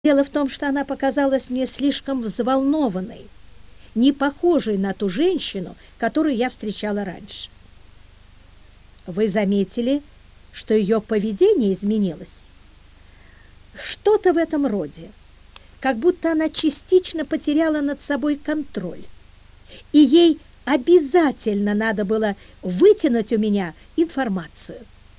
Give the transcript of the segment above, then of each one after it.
Дело в том, что она показалась мне слишком взволнованной, не похожей на ту женщину, которую я встречала раньше. Вы заметили, что ее поведение изменилось? Что-то в этом роде, как будто она частично потеряла над собой контроль, и ей обязательно надо было вытянуть у меня информацию.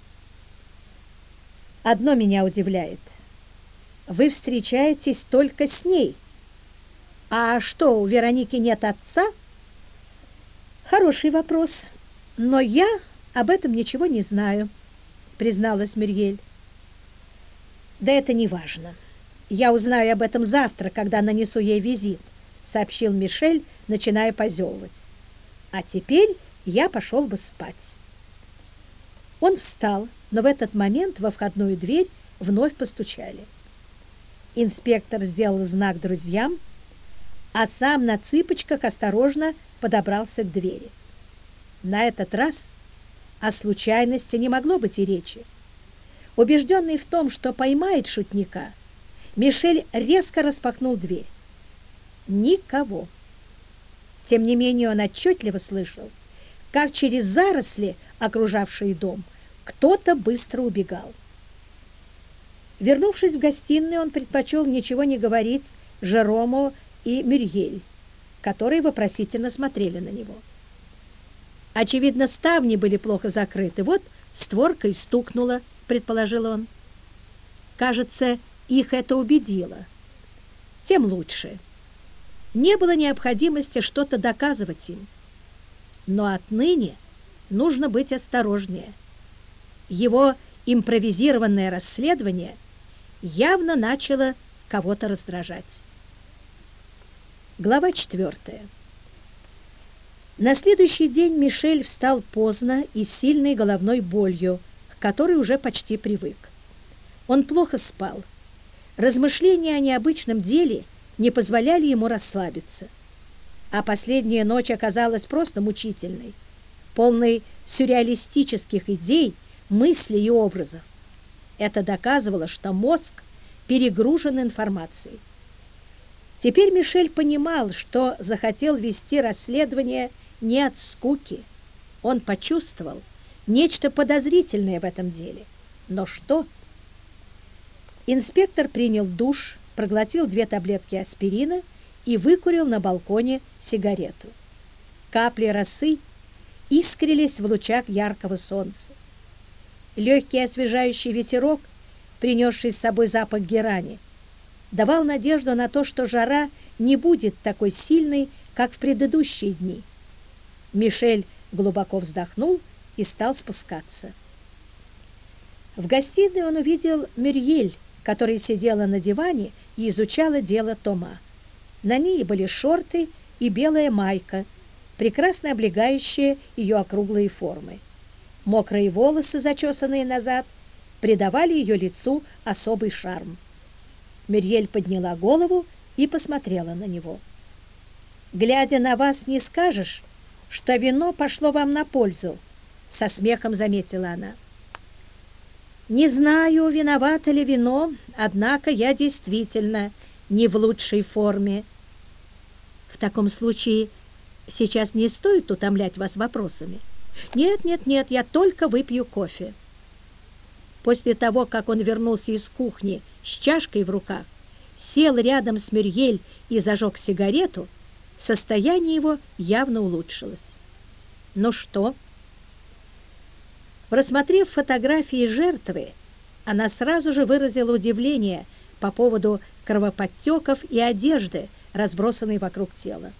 Одно меня удивляет. Вы встречаетесь только с ней. А что, у Вероники нет отца? Хороший вопрос, но я об этом ничего не знаю, призналась Мюрьель. Да это не важно. Я узнаю об этом завтра, когда нанесу ей визит, сообщил Мишель, начиная позевывать. А теперь я пошел бы спать. Он встал, но в этот момент во входную дверь вновь постучали. Инспектор сделал знак друзьям, а сам на цыпочках осторожно подобрался к двери. На этот раз о случайности не могло быть и речи. Убежденный в том, что поймает шутника, Мишель резко распахнул дверь. Никого. Тем не менее он отчетливо слышал, как через заросли, окружавшие дом, кто-то быстро убегал. Вернувшись в гостиную, он предпочел ничего не говорить Жерому и Мюрьель, которые вопросительно смотрели на него. Очевидно, ставни были плохо закрыты. Вот створка и стукнула, предположил он. Кажется, их это убедило. Тем лучше. Не было необходимости что-то доказывать им. Но отныне нужно быть осторожнее. Его импровизированное расследование явно начало кого-то раздражать. Глава 4. На следующий день Мишель встал поздно и с сильной головной болью, к которой уже почти привык. Он плохо спал. Размышления о необычном деле не позволяли ему расслабиться. А последняя ночь оказалась просто мучительной, полной сюрреалистических идей, мыслей и образов. Это доказывало, что мозг перегружен информацией. Теперь Мишель понимал, что захотел вести расследование не от скуки. Он почувствовал нечто подозрительное в этом деле. Но что? Инспектор принял душ, проглотил 2 таблетки аспирина и выкурил на балконе сигарету. Капли росы искрились в лучах яркого солнца. Легкий освежающий ветерок, принесший с собой запах герани, давал надежду на то, что жара не будет такой сильной, как в предыдущие дни. Мишель глубоко вздохнул и стал спускаться. В гостиной он увидел Мюрьель, которая сидела на диване и изучала дело Тома. На ней были шорты и белая майка, прекрасно облегающая ее округлые формы. Мокрые волосы, зачесанные назад, придавали ее лицу особый шарм. Мюрьель подняла голову и посмотрела на него. «Глядя на вас, не скажешь, что вино пошло вам на пользу», — со смехом заметила она. «Не знаю, виновато ли вино, однако я действительно не в лучшей форме». «В таком случае сейчас не стоит утомлять вас вопросами». «Нет, нет, нет, я только выпью кофе». После того, как он вернулся из кухни с чашкой в руках, сел рядом с Мюрьель и зажег сигарету, состояние его явно улучшилось. «Ну что?» Рассмотрев фотографии жертвы, она сразу же выразила удивление по поводу кровоподтеков и одежды, разбросанной вокруг тела.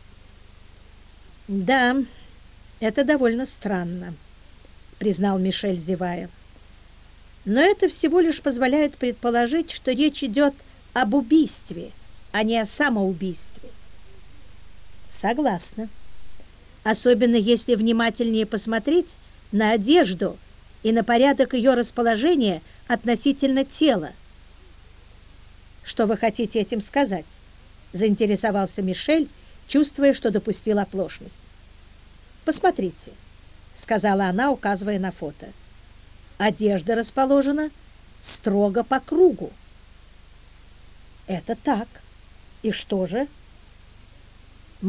«Да, это довольно странно», — признал Мишель, зевая. «Но это всего лишь позволяет предположить, что речь идет об убийстве, а не о самоубийстве». «Согласна. Особенно если внимательнее посмотреть на одежду и на порядок ее расположения относительно тела». «Что вы хотите этим сказать?» — заинтересовался Мишель, чувствуя, что допустил оплошность. «Посмотрите», — сказала она, указывая на фото. «Одежда расположена строго по кругу». Это так. И что же?